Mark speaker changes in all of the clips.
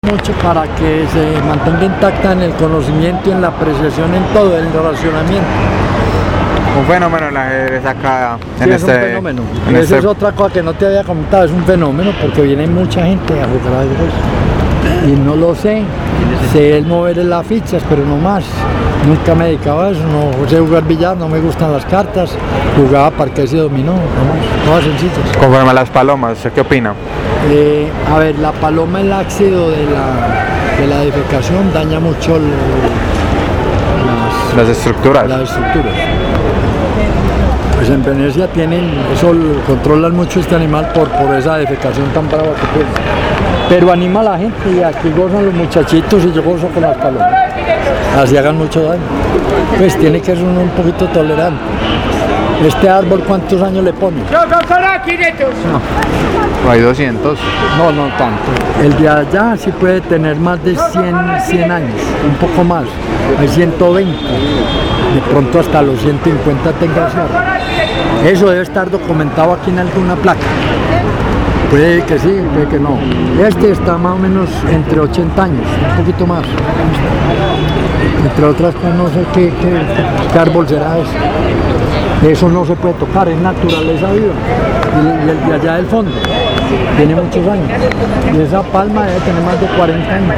Speaker 1: mucho para que se mantenga intacta en el conocimiento y en la apreciación en todo el relacionamiento.
Speaker 2: Un fenómeno el ajedrez acá
Speaker 1: Sí, es un fenómeno. Esa es otra cosa que no te había comentado, es un fenómeno porque viene mucha gente a jugar ajedrez. Y no lo sé el mover las fichas, pero no más. Nunca me dedicaba a eso, no sé jugar billar, no me gustan las cartas, jugaba parqués y dominó, no, todas sencillas.
Speaker 2: Conforme a las palomas, ¿usted qué opina?
Speaker 1: A ver, la paloma, el ácido de la defecación daña mucho
Speaker 2: Las estructuras.
Speaker 1: las estructuras. Pues en Venecia controlan mucho este animal por esa defecación tan brava que tiene. Pero anima a la gente y aquí gozan los muchachitos y yo gozo con las palomas. Así hagan mucho daño. Pues tiene que ser uno un poquito tolerante. ¿Este árbol cuántos años le pone?
Speaker 2: No, hay 200.
Speaker 1: No tanto. El de allá sí puede tener más de 100 años, un poco más. Hay 120. De pronto hasta los 150 tenga ese árbol. Eso debe estar documentado aquí en alguna placa. Puede que sí, puede que no. Este está más o menos entre 80 años, un poquito más. Entre otras cosas, no sé qué árbol será ese. Eso no se puede tocar, es naturaleza viva. Y el de allá del fondo tiene muchos años. Y esa palma debe tener más de 40 años.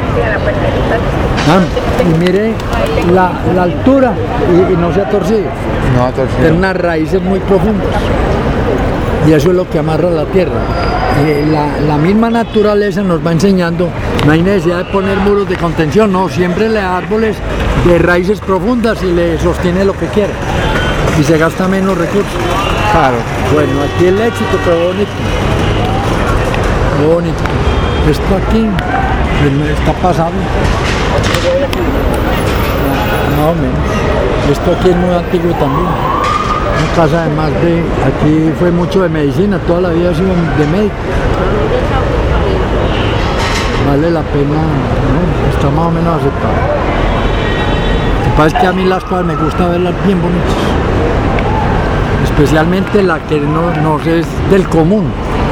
Speaker 1: Y mire la altura y no se ha torcido.
Speaker 2: No ha torcido.
Speaker 1: Tiene unas raíces muy profundas. Y eso es lo que amarra la tierra. La misma naturaleza nos va enseñando, no hay necesidad de poner muros de contención, no, siembrele árboles de raíces profundas y le sostiene lo que quiera y se gasta menos recursos.
Speaker 2: Claro.
Speaker 1: Bueno, aquí el éxito, pero bonito. Bonito. Esto aquí está pasado. Más o menos. Esto aquí es muy antiguo también. Una casa además aquí fue mucho de medicina, toda la vida ha sido de médico. Vale la pena, ¿no? Está más o menos aceptado. Lo que pasa es que a mí las cosas me gusta verlas bien bonitas. Especialmente la que no es del común.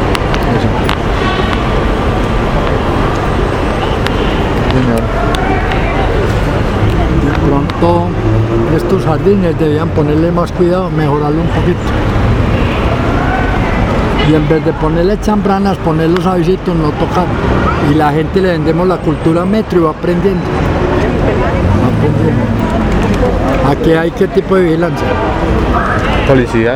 Speaker 1: De pronto estos jardines debían ponerle más cuidado, mejorarlo un poquito. Y en vez de ponerle chambranas, poner los avisitos, no tocar. Y la gente le vendemos la cultura metro y va aprendiendo. Aquí hay qué tipo de vigilancia.
Speaker 2: Policías.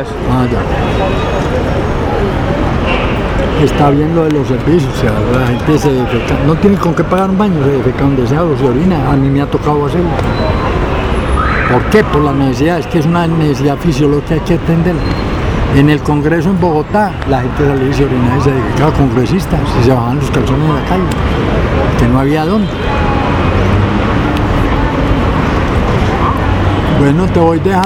Speaker 1: Ya. Está bien lo de los servicios, o sea, la gente se defeca, no tiene con qué pagar un baño, se defeca donde sea o se orina, a mí me ha tocado hacerlo. ¿Por qué? Por la necesidad, es que es una necesidad fisiológica que hay que atender. En el Congreso en Bogotá, la gente salía y se orinaba y se dedicaba a congresistas, y se bajaban los calzones en la calle, que no había dónde. Bueno, te voy dejando.